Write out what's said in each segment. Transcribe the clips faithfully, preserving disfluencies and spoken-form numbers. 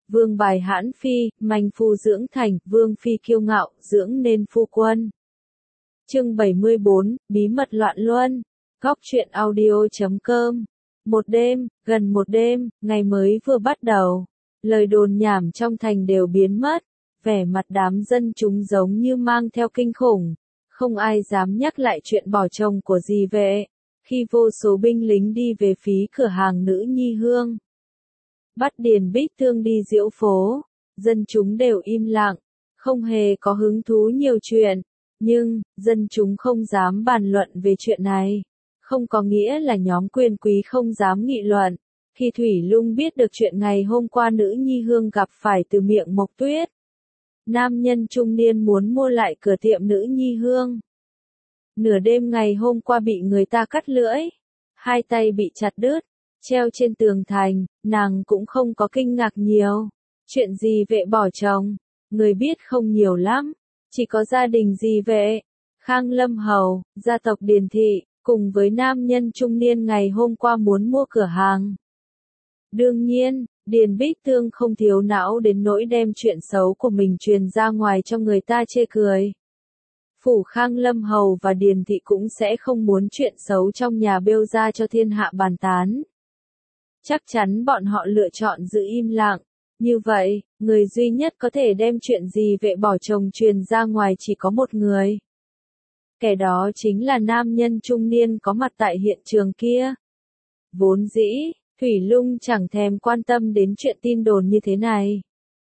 Vương bài hãn phi, manh phu dưỡng thành, vương phi kiêu ngạo, dưỡng nên phu quân. Chương bảy mươi bốn, bí mật loạn luân. Góc truyện audio chấm com. Một đêm, gần một đêm, ngày mới vừa bắt đầu, lời đồn nhảm trong thành đều biến mất, vẻ mặt đám dân chúng giống như mang theo kinh khủng, không ai dám nhắc lại chuyện bỏ chồng của dì vệ. Khi vô số binh lính đi về phía cửa hàng nữ nhi hương, bắt Điền Bích Thương đi diễu phố, dân chúng đều im lặng, không hề có hứng thú nhiều chuyện, nhưng, dân chúng không dám bàn luận về chuyện này. Không có nghĩa là nhóm quyền quý không dám nghị luận. Khi Thủy Lung biết được chuyện ngày hôm qua nữ nhi hương gặp phải từ miệng Mộc Tuyết, nam nhân trung niên muốn mua lại cửa tiệm nữ nhi hương. Nửa đêm ngày hôm qua bị người ta cắt lưỡi, hai tay bị chặt đứt, treo trên tường thành, nàng cũng không có kinh ngạc nhiều. Chuyện gì vệ bỏ chồng, người biết không nhiều lắm, chỉ có gia đình dì vệ, Khang Lâm Hầu, gia tộc Điền Thị, cùng với nam nhân trung niên ngày hôm qua muốn mua cửa hàng. Đương nhiên, Điền Bích Thương không thiếu não đến nỗi đem chuyện xấu của mình truyền ra ngoài cho người ta chê cười. Phủ Khang Lâm Hầu và Điền Thị cũng sẽ không muốn chuyện xấu trong nhà bêu ra cho thiên hạ bàn tán. Chắc chắn bọn họ lựa chọn giữ im lặng. Như vậy, người duy nhất có thể đem chuyện gì vệ bỏ chồng truyền ra ngoài chỉ có một người. Kẻ đó chính là nam nhân trung niên có mặt tại hiện trường kia. Vốn dĩ, Thủy Lung chẳng thèm quan tâm đến chuyện tin đồn như thế này.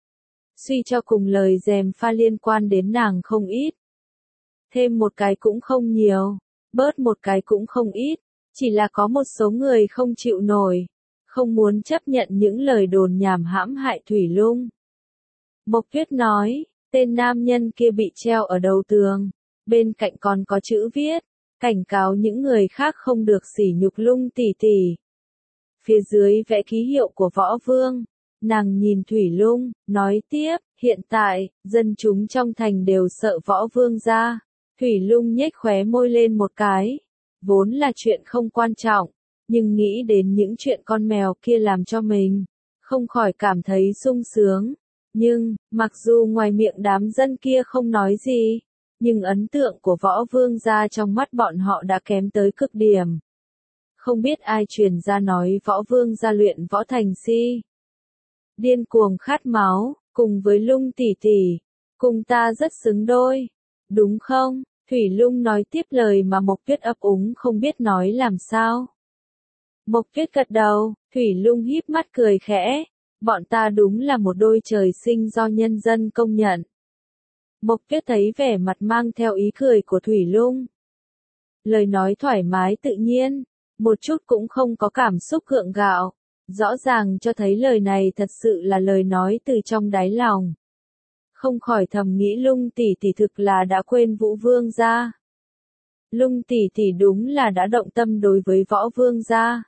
Suy cho cùng lời gièm pha liên quan đến nàng không ít. Thêm một cái cũng không nhiều, bớt một cái cũng không ít, chỉ là có một số người không chịu nổi, không muốn chấp nhận những lời đồn nhảm hãm hại Thủy Lung. Mộc Tuyết nói, tên nam nhân kia bị treo ở đầu tường, bên cạnh còn có chữ viết, cảnh cáo những người khác không được sỉ nhục Lung tỷ tỷ. Phía dưới vẽ ký hiệu của Võ Vương, nàng nhìn Thủy Lung, nói tiếp, hiện tại, dân chúng trong thành đều sợ Võ Vương ra. Thủy Lung nhếch khóe môi lên một cái, vốn là chuyện không quan trọng, nhưng nghĩ đến những chuyện con mèo kia làm cho mình, không khỏi cảm thấy sung sướng. Nhưng, mặc dù ngoài miệng đám dân kia không nói gì, nhưng ấn tượng của Võ Vương gia trong mắt bọn họ đã kém tới cực điểm. Không biết ai truyền ra nói Võ Vương gia luyện võ thành si. Điên cuồng khát máu, cùng với Lung tỷ tỷ, cùng ta rất xứng đôi, đúng không? Thủy Lung nói tiếp lời mà Mộc Tuyết ấp úng không biết nói làm sao. Mộc Tuyết gật đầu, Thủy Lung híp mắt cười khẽ, bọn ta đúng là một đôi trời sinh do nhân dân công nhận. Mộc Tuyết thấy vẻ mặt mang theo ý cười của Thủy Lung. Lời nói thoải mái tự nhiên, một chút cũng không có cảm xúc gượng gạo, rõ ràng cho thấy lời này thật sự là lời nói từ trong đáy lòng. Không khỏi thầm nghĩ Lung tỷ tỷ thực là đã quên Vũ Vương gia. Lung tỷ tỷ đúng là đã động tâm đối với Võ Vương gia.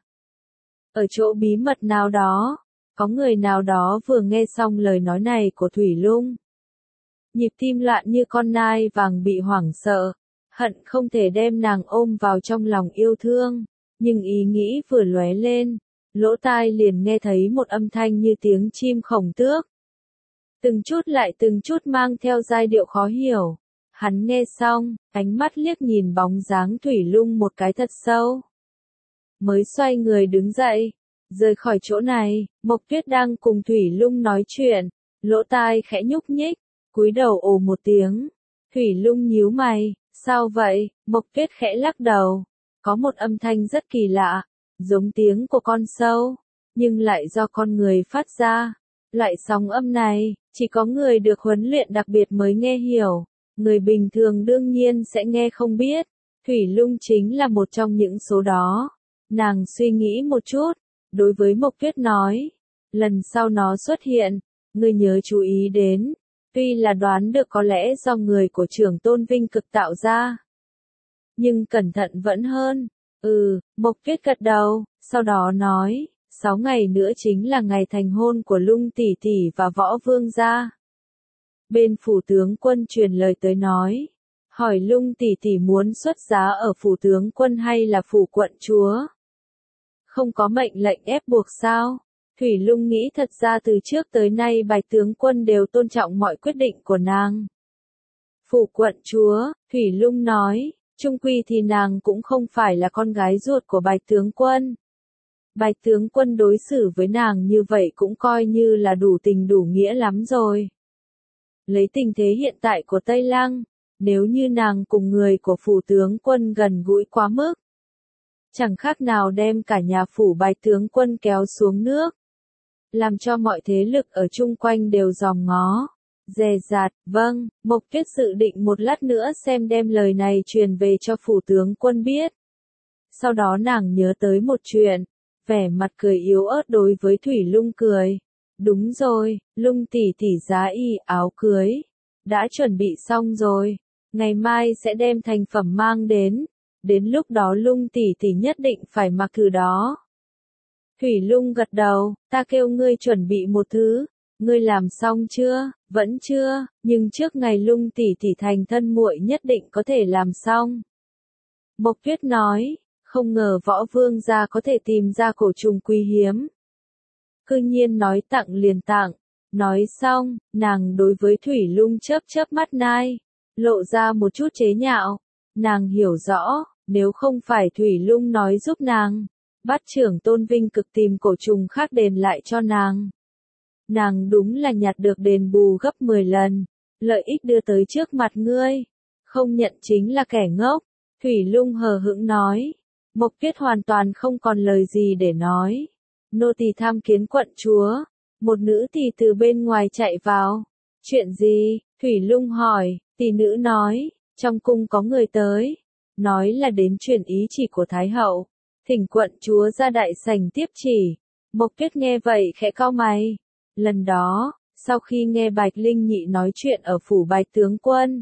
Ở chỗ bí mật nào đó, có người nào đó vừa nghe xong lời nói này của Thủy Lung. Nhịp tim loạn như con nai vàng bị hoảng sợ, hận không thể đem nàng ôm vào trong lòng yêu thương, nhưng ý nghĩ vừa lóe lên, lỗ tai liền nghe thấy một âm thanh như tiếng chim khổng tước. Từng chút lại từng chút mang theo giai điệu khó hiểu. Hắn nghe xong, ánh mắt liếc nhìn bóng dáng Thủy Lung một cái thật sâu. Mới xoay người đứng dậy, rời khỏi chỗ này, Mộc Tuyết đang cùng Thủy Lung nói chuyện, lỗ tai khẽ nhúc nhích, cúi đầu ồ một tiếng. Thủy Lung nhíu mày, sao vậy? Mộc Tuyết khẽ lắc đầu, có một âm thanh rất kỳ lạ, giống tiếng của con sâu, nhưng lại do con người phát ra. Loại sóng âm này, chỉ có người được huấn luyện đặc biệt mới nghe hiểu, người bình thường đương nhiên sẽ nghe không biết. Thủy Lung chính là một trong những số đó. Nàng suy nghĩ một chút, đối với Mộc Tuyết nói, lần sau nó xuất hiện, ngươi nhớ chú ý đến, tuy là đoán được có lẽ do người của trưởng Tôn Vinh Cực tạo ra. Nhưng cẩn thận vẫn hơn. Ừ, Mộc Tuyết gật đầu, sau đó nói, sáu ngày nữa chính là ngày thành hôn của Lung tỷ tỷ và Võ Vương gia. Bên phủ tướng quân truyền lời tới nói, hỏi Lung tỷ tỷ muốn xuất giá ở phủ tướng quân hay là phủ quận chúa. Không có mệnh lệnh ép buộc sao? Thủy Lung nghĩ thật ra từ trước tới nay Bạch tướng quân đều tôn trọng mọi quyết định của nàng. Phủ quận chúa, Thủy Lung nói, chung quy thì nàng cũng không phải là con gái ruột của Bạch tướng quân. Bạch tướng quân đối xử với nàng như vậy cũng coi như là đủ tình đủ nghĩa lắm rồi. Lấy tình thế hiện tại của Tây Lăng, nếu như nàng cùng người của phủ tướng quân gần gũi quá mức, chẳng khác nào đem cả nhà phủ Bạch tướng quân kéo xuống nước, làm cho mọi thế lực ở chung quanh đều dòm ngó, dè dặt. Vâng, Mộc Tuyết dự định một lát nữa xem đem lời này truyền về cho phủ tướng quân biết. Sau đó nàng nhớ tới một chuyện, vẻ mặt cười yếu ớt đối với Thủy Lung cười. Đúng rồi, Lung tỷ tỷ giá y áo cưới đã chuẩn bị xong rồi, ngày mai sẽ đem thành phẩm mang đến, đến lúc đó Lung tỷ tỷ nhất định phải mặc thứ đó. Thủy Lung gật đầu, ta kêu ngươi chuẩn bị một thứ, ngươi làm xong chưa? Vẫn chưa, nhưng trước ngày Lung tỷ tỷ thành thân muội nhất định có thể làm xong. Mộc Tuyết nói, không ngờ Võ Vương gia có thể tìm ra cổ trùng quý hiếm. Cư nhiên nói tặng liền tặng. Nói xong, nàng đối với Thủy Lung chớp chớp mắt nai, lộ ra một chút chế nhạo. Nàng hiểu rõ, nếu không phải Thủy Lung nói giúp nàng, bắt trưởng Tôn Vinh Cực tìm cổ trùng khác đền lại cho nàng, nàng đúng là nhặt được đền bù gấp mười lần, lợi ích đưa tới trước mặt ngươi, không nhận chính là kẻ ngốc. Thủy Lung hờ hững nói. Mộc Tuyết hoàn toàn không còn lời gì để nói. Nô tỳ tham kiến quận chúa. Một nữ tỳ từ bên ngoài chạy vào. Chuyện gì? Thủy Lung hỏi. Tỷ nữ nói, trong cung có người tới, nói là đến truyền ý chỉ của Thái hậu, thỉnh quận chúa ra đại sảnh tiếp chỉ. Mộc Tuyết nghe vậy khẽ cau mày. Lần đó, sau khi nghe Bạch Linh Nhị nói chuyện ở phủ Bạch tướng quân,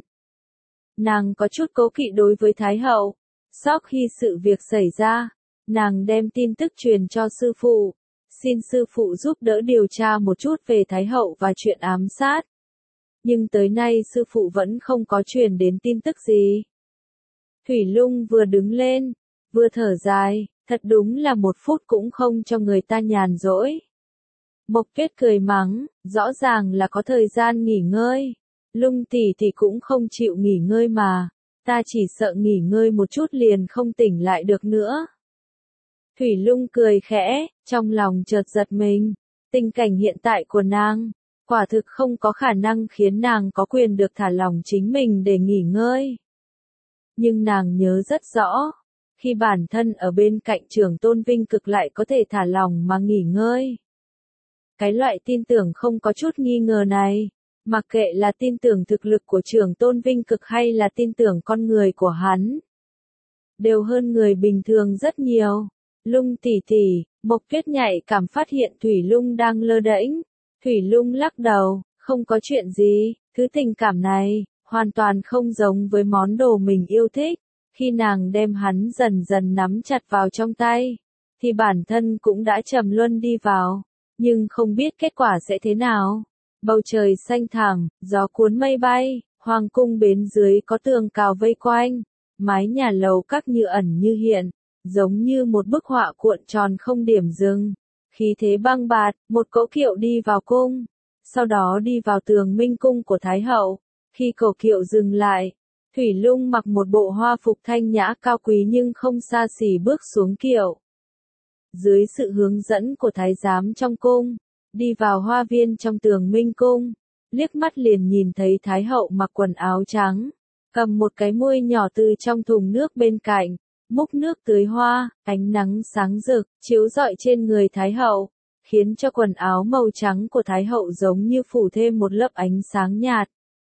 nàng có chút cố kỵ đối với Thái hậu. Sau khi sự việc xảy ra, nàng đem tin tức truyền cho sư phụ, xin sư phụ giúp đỡ điều tra một chút về Thái hậu và chuyện ám sát. Nhưng tới nay sư phụ vẫn không có truyền đến tin tức gì. Thủy Lung vừa đứng lên, vừa thở dài, thật đúng là một phút cũng không cho người ta nhàn rỗi. Mộc Tuyết cười mắng, rõ ràng là có thời gian nghỉ ngơi. Lung tỷ thì cũng không chịu nghỉ ngơi mà, ta chỉ sợ nghỉ ngơi một chút liền không tỉnh lại được nữa. Thủy Lung cười khẽ, trong lòng chợt giật mình, tình cảnh hiện tại của nàng, quả thực không có khả năng khiến nàng có quyền được thả lỏng chính mình để nghỉ ngơi. Nhưng nàng nhớ rất rõ, khi bản thân ở bên cạnh trưởng Tôn Vinh Cực lại có thể thả lỏng mà nghỉ ngơi. Cái loại tin tưởng không có chút nghi ngờ này, mặc kệ là tin tưởng thực lực của trưởng Tôn Vinh Cực hay là tin tưởng con người của hắn, đều hơn người bình thường rất nhiều. Lung tỷ tỷ, Mộc Tuyết nhạy cảm phát hiện Thủy Lung đang lơ đễnh. Thủy Lung lắc đầu, không có chuyện gì, thứ tình cảm này, hoàn toàn không giống với món đồ mình yêu thích. Khi nàng đem hắn dần dần nắm chặt vào trong tay, thì bản thân cũng đã trầm luân đi vào, nhưng không biết kết quả sẽ thế nào. Bầu trời xanh thẳm, gió cuốn mây bay, hoàng cung bên dưới có tường cao vây quanh, mái nhà lầu các như ẩn như hiện, giống như một bức họa cuộn tròn không điểm dừng. Khí thế băng bạt, một cỗ kiệu đi vào cung, sau đó đi vào tường minh cung của Thái hậu. Khi cổ kiệu dừng lại, Thủy Lung mặc một bộ hoa phục thanh nhã cao quý nhưng không xa xỉ bước xuống kiệu. Dưới sự hướng dẫn của thái giám trong cung, đi vào hoa viên trong tường minh cung, liếc mắt liền nhìn thấy Thái hậu mặc quần áo trắng, cầm một cái muôi nhỏ từ trong thùng nước bên cạnh, múc nước tưới hoa, ánh nắng sáng rực, chiếu rọi trên người Thái hậu, khiến cho quần áo màu trắng của Thái hậu giống như phủ thêm một lớp ánh sáng nhạt.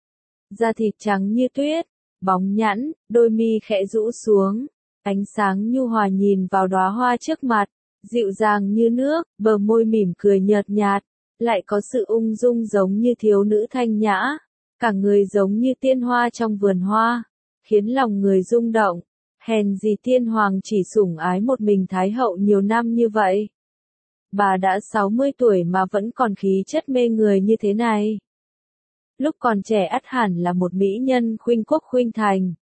Da thịt trắng như tuyết, bóng nhẵn, đôi mi khẽ rũ xuống, ánh sáng nhu hòa nhìn vào đóa hoa trước mặt, dịu dàng như nước, bờ môi mỉm cười nhợt nhạt, lại có sự ung dung giống như thiếu nữ thanh nhã, cả người giống như tiên hoa trong vườn hoa, khiến lòng người rung động. Hèn gì tiên hoàng chỉ sủng ái một mình Thái hậu nhiều năm như vậy. Bà đã sáu mươi tuổi mà vẫn còn khí chất mê người như thế này. Lúc còn trẻ ắt hẳn là một mỹ nhân khuynh quốc khuynh thành.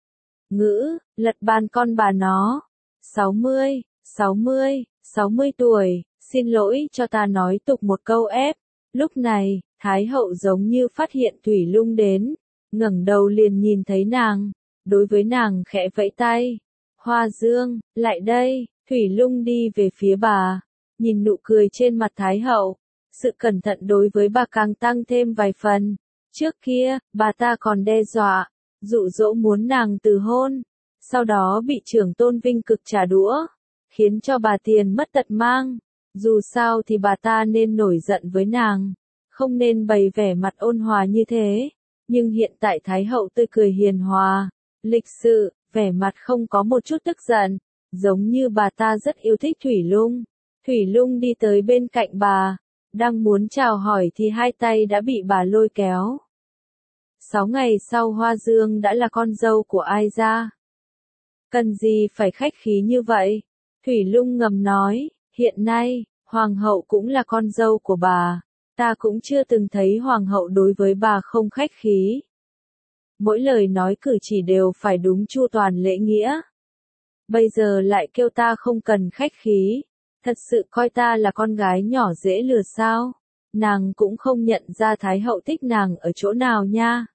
Ngữ, lật bàn con bà nó. sáu mươi, sáu mươi, sáu mươi tuổi, xin lỗi cho ta nói tục một câu ép. Lúc này, Thái hậu giống như phát hiện Thủy Lung đến, ngẩng đầu liền nhìn thấy nàng, đối với nàng khẽ vẫy tay. Hoa Dương, lại đây. Thủy Lung đi về phía bà, nhìn nụ cười trên mặt Thái hậu, sự cẩn thận đối với bà càng tăng thêm vài phần. Trước kia, bà ta còn đe dọa, dụ dỗ muốn nàng từ hôn, sau đó bị trưởng tôn Vinh Cực trả đũa, khiến cho bà tiền mất tật mang. Dù sao thì bà ta nên nổi giận với nàng, không nên bày vẻ mặt ôn hòa như thế. Nhưng hiện tại Thái hậu tươi cười hiền hòa, lịch sự, vẻ mặt không có một chút tức giận, giống như bà ta rất yêu thích Thủy Lung. Thủy Lung đi tới bên cạnh bà, đang muốn chào hỏi thì hai tay đã bị bà lôi kéo. Sáu ngày sau Hoa Dương đã là con dâu của ai ra? Cần gì phải khách khí như vậy? Thủy Lung ngầm nói, hiện nay, Hoàng hậu cũng là con dâu của bà. Ta cũng chưa từng thấy Hoàng hậu đối với bà không khách khí. Mỗi lời nói cử chỉ đều phải đúng chu toàn lễ nghĩa. Bây giờ lại kêu ta không cần khách khí. Thật sự coi ta là con gái nhỏ dễ lừa sao? Nàng cũng không nhận ra Thái hậu thích nàng ở chỗ nào nha.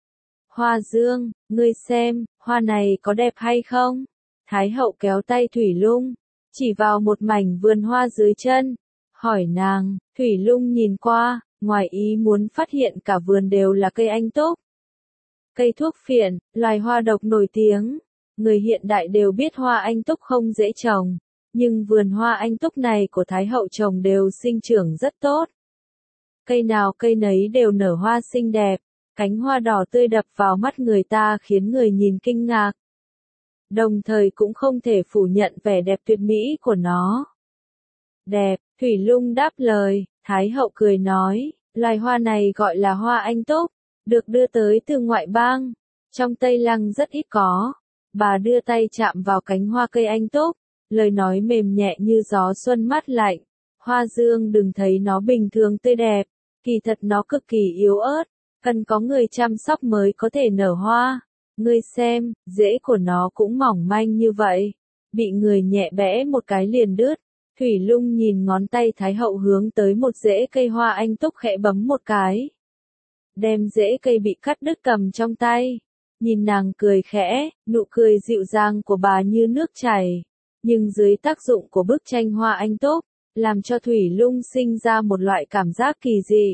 Hoa Dương, ngươi xem, hoa này có đẹp hay không? Thái hậu kéo tay Thủy Lung, chỉ vào một mảnh vườn hoa dưới chân, hỏi nàng. Thủy Lung nhìn qua, ngoài ý muốn phát hiện cả vườn đều là cây anh túc. Cây thuốc phiện, loài hoa độc nổi tiếng. Người hiện đại đều biết hoa anh túc không dễ trồng, nhưng vườn hoa anh túc này của Thái hậu trồng đều sinh trưởng rất tốt. Cây nào cây nấy đều nở hoa xinh đẹp, cánh hoa đỏ tươi đập vào mắt người ta khiến người nhìn kinh ngạc. Đồng thời cũng không thể phủ nhận vẻ đẹp tuyệt mỹ của nó. Đẹp, Thủy Lung đáp lời. Thái hậu cười nói, loài hoa này gọi là hoa anh túc, được đưa tới từ ngoại bang, trong Tây Lăng rất ít có. Bà đưa tay chạm vào cánh hoa cây anh túc, lời nói mềm nhẹ như gió xuân mát lạnh. Hoa Dương đừng thấy nó bình thường tươi đẹp, kỳ thật nó cực kỳ yếu ớt, cần có người chăm sóc mới có thể nở hoa. Ngươi xem, rễ của nó cũng mỏng manh như vậy, bị người nhẹ bẽ một cái liền đứt. Thủy Lung nhìn ngón tay Thái hậu hướng tới một rễ cây hoa anh túc khẽ bấm một cái. Đem rễ cây bị cắt đứt cầm trong tay. Nhìn nàng cười khẽ, nụ cười dịu dàng của bà như nước chảy, nhưng dưới tác dụng của bức tranh hoa anh túc, làm cho Thủy Lung sinh ra một loại cảm giác kỳ dị.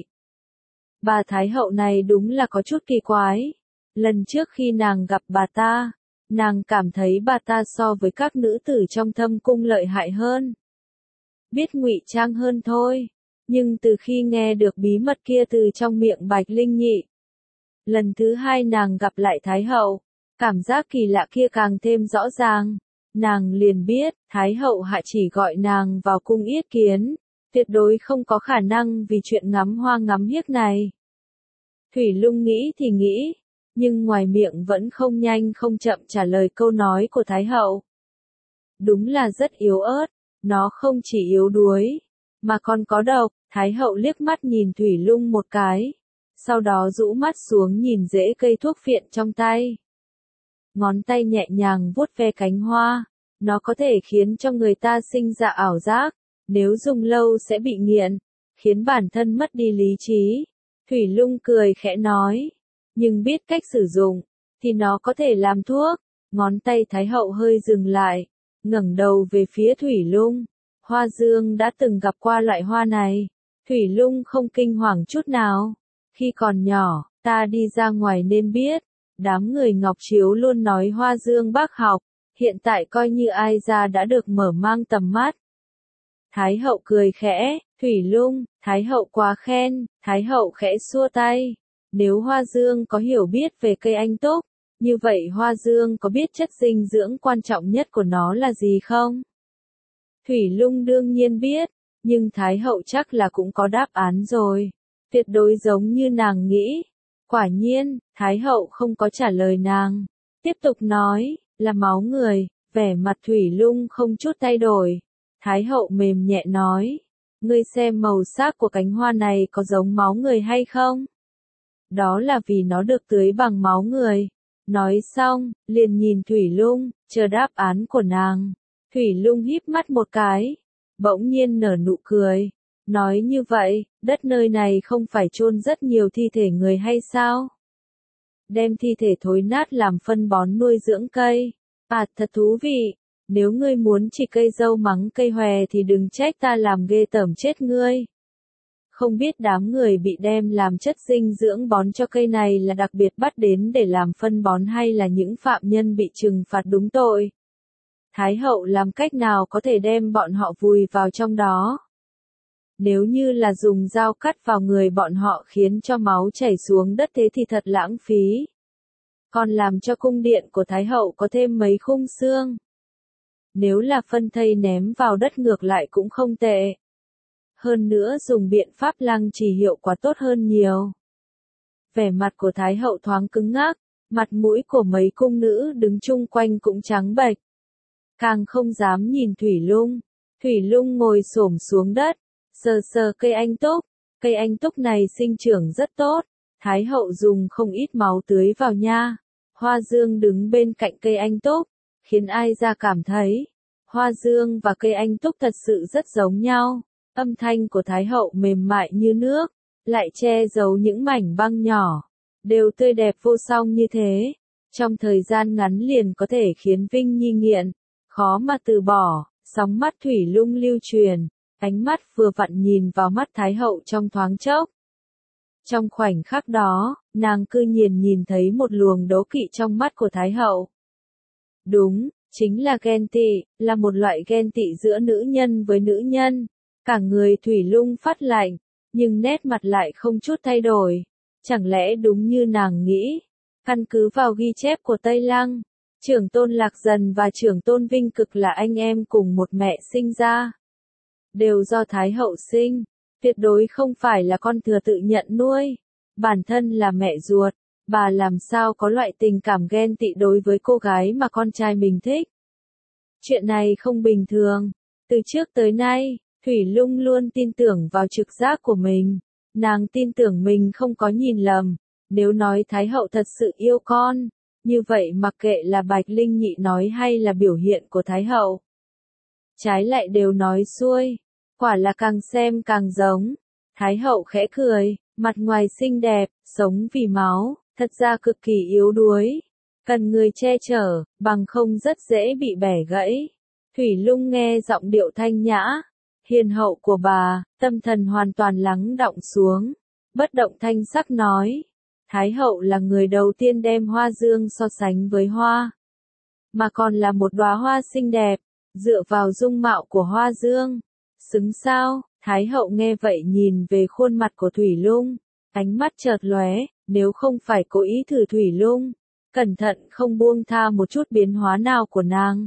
Bà Thái hậu này đúng là có chút kỳ quái. Lần trước khi nàng gặp bà ta, nàng cảm thấy bà ta so với các nữ tử trong thâm cung lợi hại hơn, biết ngụy trang hơn thôi. Nhưng từ khi nghe được bí mật kia từ trong miệng Bạch Linh Nhị, lần thứ hai nàng gặp lại Thái hậu, cảm giác kỳ lạ kia càng thêm rõ ràng. Nàng liền biết, Thái hậu hạ chỉ gọi nàng vào cung yết kiến, tuyệt đối không có khả năng vì chuyện ngắm hoa ngắm hiếc này. Thủy Lung nghĩ thì nghĩ, nhưng ngoài miệng vẫn không nhanh không chậm trả lời câu nói của Thái hậu. Đúng là rất yếu ớt, nó không chỉ yếu đuối, mà còn có độc. Thái hậu liếc mắt nhìn Thủy Lung một cái, sau đó rũ mắt xuống nhìn rễ cây thuốc phiện trong tay. Ngón tay nhẹ nhàng vuốt ve cánh hoa, nó có thể khiến cho người ta sinh ra ảo giác, nếu dùng lâu sẽ bị nghiện, khiến bản thân mất đi lý trí. Thủy Lung cười khẽ nói, nhưng biết cách sử dụng, thì nó có thể làm thuốc. Ngón tay Thái hậu hơi dừng lại, ngẩng đầu về phía Thủy Lung. Hoa Dương đã từng gặp qua loại hoa này. Thủy Lung không kinh hoàng chút nào. Khi còn nhỏ, ta đi ra ngoài nên biết. Đám người Ngọc Chiếu luôn nói Hoa Dương bác học. Hiện tại coi như ai ra đã được mở mang tầm mắt. Thái hậu cười khẽ, Thủy Lung, Thái hậu quá khen. Thái hậu khẽ xua tay. Nếu Hoa Dương có hiểu biết về cây anh túc, như vậy Hoa Dương có biết chất dinh dưỡng quan trọng nhất của nó là gì không? Thủy Lung đương nhiên biết, nhưng Thái hậu chắc là cũng có đáp án rồi. Tuyệt đối giống như nàng nghĩ. Quả nhiên, Thái hậu không có trả lời nàng. Tiếp tục nói, là máu người. Vẻ mặt Thủy Lung không chút thay đổi. Thái hậu mềm nhẹ nói, ngươi xem màu sắc của cánh hoa này có giống máu người hay không? Đó là vì nó được tưới bằng máu người. Nói xong, liền nhìn Thủy Lung, chờ đáp án của nàng. Thủy Lung híp mắt một cái, bỗng nhiên nở nụ cười. Nói như vậy, đất nơi này không phải chôn rất nhiều thi thể người hay sao? Đem thi thể thối nát làm phân bón nuôi dưỡng cây. À, thật thú vị. Nếu ngươi muốn chỉ cây dâu mắng cây hòe thì đừng trách ta làm ghê tởm chết ngươi. Không biết đám người bị đem làm chất dinh dưỡng bón cho cây này là đặc biệt bắt đến để làm phân bón hay là những phạm nhân bị trừng phạt đúng tội. Thái hậu làm cách nào có thể đem bọn họ vùi vào trong đó? Nếu như là dùng dao cắt vào người bọn họ khiến cho máu chảy xuống đất thế thì thật lãng phí. Còn làm cho cung điện của Thái hậu có thêm mấy khung xương. Nếu là phân thây ném vào đất ngược lại cũng không tệ. Hơn nữa dùng biện pháp lăng trì hiệu quả tốt hơn nhiều. Vẻ mặt của Thái hậu thoáng cứng ngắc, mặt mũi của mấy cung nữ đứng chung quanh cũng trắng bệch. Càng không dám nhìn Thủy Lung. Thủy Lung ngồi xổm xuống đất, sờ sờ cây anh túc. Cây anh túc này sinh trưởng rất tốt. Thái hậu dùng không ít máu tưới vào nha. Hoa dương đứng bên cạnh cây anh túc, khiến ai ra cảm thấy, hoa dương và cây anh túc thật sự rất giống nhau. Âm thanh của Thái hậu mềm mại như nước, lại che giấu những mảnh băng nhỏ, đều tươi đẹp vô song như thế. Trong thời gian ngắn liền có thể khiến Vinh Nhi nghiện, khó mà từ bỏ. Sóng mắt Thủy Lung lưu truyền, ánh mắt vừa vặn nhìn vào mắt Thái hậu trong thoáng chốc. Trong khoảnh khắc đó, nàng cư nhiên nhìn thấy một luồng đố kỵ trong mắt của Thái hậu. Đúng, chính là ghen tị, là một loại ghen tị giữa nữ nhân với nữ nhân. Cả người Thủy Lung phát lạnh, nhưng nét mặt lại không chút thay đổi. Chẳng lẽ đúng như nàng nghĩ? Căn cứ vào ghi chép của Tây Lăng, trưởng tôn Lạc Dần và trưởng tôn Vinh Cực là anh em cùng một mẹ sinh ra. Đều do Thái hậu sinh, tuyệt đối không phải là con thừa tự nhận nuôi. Bản thân là mẹ ruột, bà làm sao có loại tình cảm ghen tị đối với cô gái mà con trai mình thích. Chuyện này không bình thường. Từ trước tới nay, Thủy Lung luôn tin tưởng vào trực giác của mình. Nàng tin tưởng mình không có nhìn lầm. Nếu nói Thái hậu thật sự yêu con, như vậy mặc kệ là Bạch Linh Nhị nói hay là biểu hiện của Thái hậu, trái lại đều nói xuôi. Quả là càng xem càng giống. Thái hậu khẽ cười, mặt ngoài xinh đẹp, sống vì máu, thật ra cực kỳ yếu đuối. Cần người che chở, bằng không rất dễ bị bẻ gãy. Thủy Lung nghe giọng điệu thanh nhã, hiền hậu của bà, tâm thần hoàn toàn lắng đọng xuống. Bất động thanh sắc nói, Thái hậu là người đầu tiên đem hoa dương so sánh với hoa. Mà còn là một đóa hoa xinh đẹp, dựa vào dung mạo của hoa dương. Xứng sao? Thái hậu nghe vậy nhìn về khuôn mặt của Thủy Lung, ánh mắt chợt lóe, nếu không phải cố ý thử Thủy Lung, cẩn thận không buông tha một chút biến hóa nào của nàng,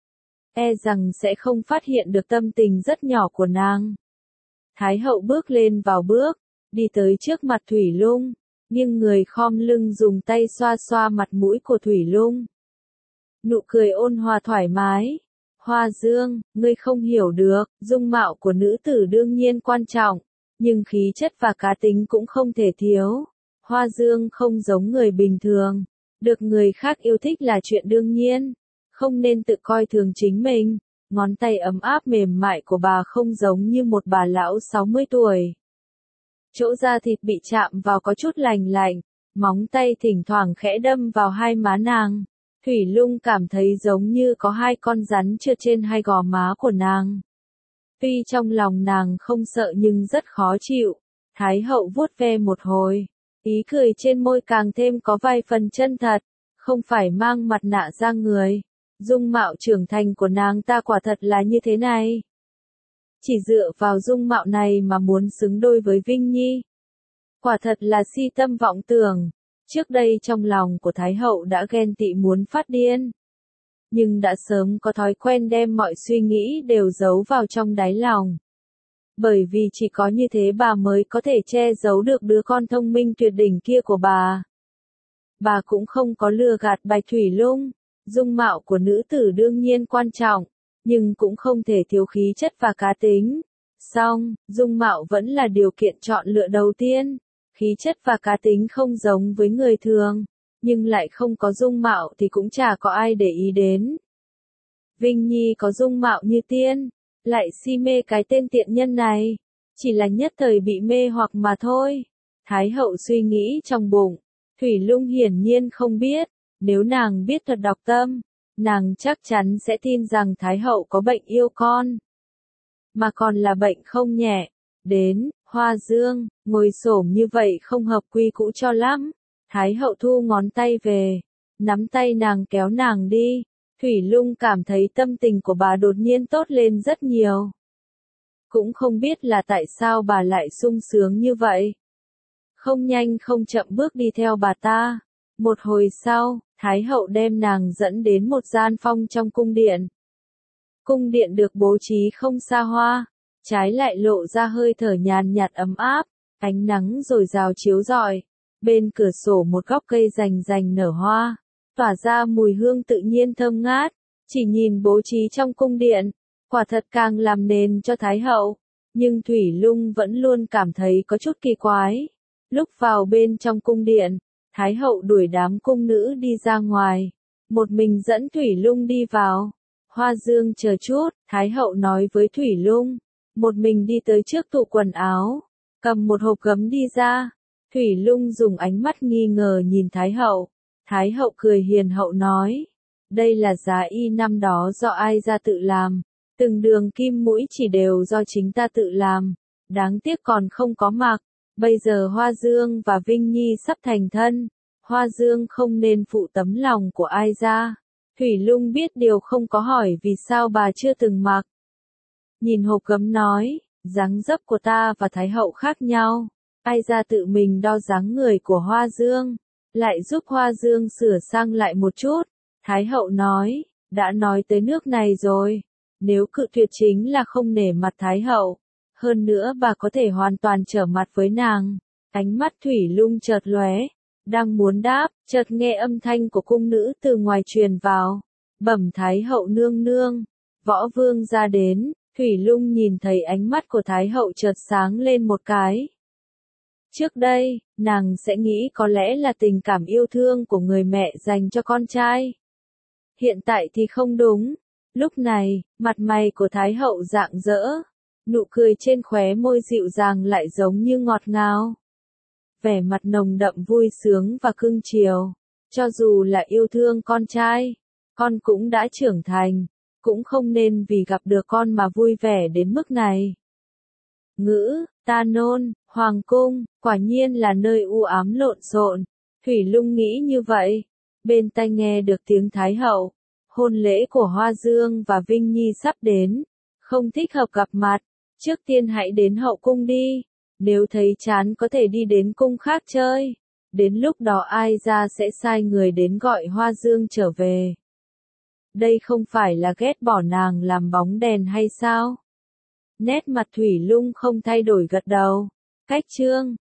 e rằng sẽ không phát hiện được tâm tình rất nhỏ của nàng. Thái hậu bước lên vào bước, đi tới trước mặt Thủy Lung, nghiêng người khom lưng dùng tay xoa xoa mặt mũi của Thủy Lung. Nụ cười ôn hòa thoải mái. Hoa dương, ngươi không hiểu được, dung mạo của nữ tử đương nhiên quan trọng, nhưng khí chất và cá tính cũng không thể thiếu. Hoa dương không giống người bình thường, được người khác yêu thích là chuyện đương nhiên, không nên tự coi thường chính mình. Ngón tay ấm áp mềm mại của bà không giống như một bà lão sáu mươi tuổi. Chỗ da thịt bị chạm vào có chút lành lạnh, móng tay thỉnh thoảng khẽ đâm vào hai má nàng. Thủy Lung cảm thấy giống như có hai con rắn trượt trên hai gò má của nàng. Tuy trong lòng nàng không sợ nhưng rất khó chịu. Thái hậu vuốt ve một hồi, ý cười trên môi càng thêm có vài phần chân thật, không phải mang mặt nạ ra người. Dung mạo trưởng thành của nàng ta quả thật là như thế này. Chỉ dựa vào dung mạo này mà muốn xứng đôi với Vinh Nhi, quả thật là si tâm vọng tưởng. Trước đây trong lòng của Thái hậu đã ghen tị muốn phát điên, nhưng đã sớm có thói quen đem mọi suy nghĩ đều giấu vào trong đáy lòng. Bởi vì chỉ có như thế bà mới có thể che giấu được đứa con thông minh tuyệt đỉnh kia của bà. Bà cũng không có lừa gạt Bạch Thủy Lung, dung mạo của nữ tử đương nhiên quan trọng, nhưng cũng không thể thiếu khí chất và cá tính. Song, dung mạo vẫn là điều kiện chọn lựa đầu tiên. Khí chất và cá tính không giống với người thường, nhưng lại không có dung mạo thì cũng chả có ai để ý đến. Vinh Nhi có dung mạo như tiên, lại si mê cái tên tiện nhân này, chỉ là nhất thời bị mê hoặc mà thôi. Thái hậu suy nghĩ trong bụng, Thủy Lung hiển nhiên không biết, nếu nàng biết thuật đọc tâm, nàng chắc chắn sẽ tin rằng Thái hậu có bệnh yêu con, mà còn là bệnh không nhẹ. Đến, Hoa Dương, ngồi xổm như vậy không hợp quy cũ cho lắm. Thái hậu thu ngón tay về, nắm tay nàng kéo nàng đi. Thủy Lung cảm thấy tâm tình của bà đột nhiên tốt lên rất nhiều. Cũng không biết là tại sao bà lại sung sướng như vậy. Không nhanh không chậm bước đi theo bà ta. Một hồi sau, Thái hậu đem nàng dẫn đến một gian phong trong cung điện. Cung điện được bố trí không xa hoa, trái lại lộ ra hơi thở nhàn nhạt ấm áp, ánh nắng dồi dào chiếu rọi. Bên cửa sổ một gốc cây rành rành nở hoa, tỏa ra mùi hương tự nhiên thơm ngát. Chỉ nhìn bố trí trong cung điện, quả thật càng làm nền cho Thái hậu, nhưng Thủy Lung vẫn luôn cảm thấy có chút kỳ quái. Lúc vào bên trong cung điện, Thái hậu đuổi đám cung nữ đi ra ngoài, một mình dẫn Thủy Lung đi vào. Hoa Dương chờ chút, Thái hậu nói với Thủy Lung, một mình đi tới trước tủ quần áo, cầm một hộp gấm đi ra. Thủy Lung dùng ánh mắt nghi ngờ nhìn Thái hậu. Thái hậu cười hiền hậu nói, đây là giá y năm đó do ai ra tự làm, từng đường kim mũi chỉ đều do chính ta tự làm, đáng tiếc còn không có mặc. Bây giờ Hoa Dương và Vinh Nhi sắp thành thân, Hoa Dương không nên phụ tấm lòng của ai ra. Thủy Lung biết điều không có hỏi vì sao bà chưa từng mặc. Nhìn hộp gấm nói, dáng dấp của ta và Thái hậu khác nhau, ai ra tự mình đo dáng người của Hoa Dương, lại giúp Hoa Dương sửa sang lại một chút. Thái hậu nói, đã nói tới nước này rồi, nếu cự tuyệt chính là không nể mặt Thái hậu. Hơn nữa bà có thể hoàn toàn trở mặt với nàng. Ánh mắt Thủy Lung chợt lóe, đang muốn đáp, chợt nghe âm thanh của cung nữ từ ngoài truyền vào. Bẩm Thái hậu nương nương, Võ Vương ra đến. Thủy Lung nhìn thấy ánh mắt của Thái hậu chợt sáng lên một cái. Trước đây, nàng sẽ nghĩ có lẽ là tình cảm yêu thương của người mẹ dành cho con trai. Hiện tại thì không đúng. Lúc này, mặt mày của Thái hậu rạng rỡ. Nụ cười trên khóe môi dịu dàng lại giống như ngọt ngào. Vẻ mặt nồng đậm vui sướng và cưng chiều. Cho dù là yêu thương con trai, con cũng đã trưởng thành, cũng không nên vì gặp được con mà vui vẻ đến mức này. Ngữ, ta nôn, hoàng cung, quả nhiên là nơi u ám lộn xộn. Thủy Lung nghĩ như vậy. Bên tai nghe được tiếng Thái hậu. Hôn lễ của Hoa Dương và Vinh Nhi sắp đến. Không thích hợp gặp mặt. Trước tiên hãy đến hậu cung đi. Nếu thấy chán có thể đi đến cung khác chơi. Đến lúc đó ai ra sẽ sai người đến gọi Hoa Dương trở về. Đây không phải là ghét bỏ nàng làm bóng đèn hay sao? Nét mặt Thủy Lung không thay đổi gật đầu. Cách chương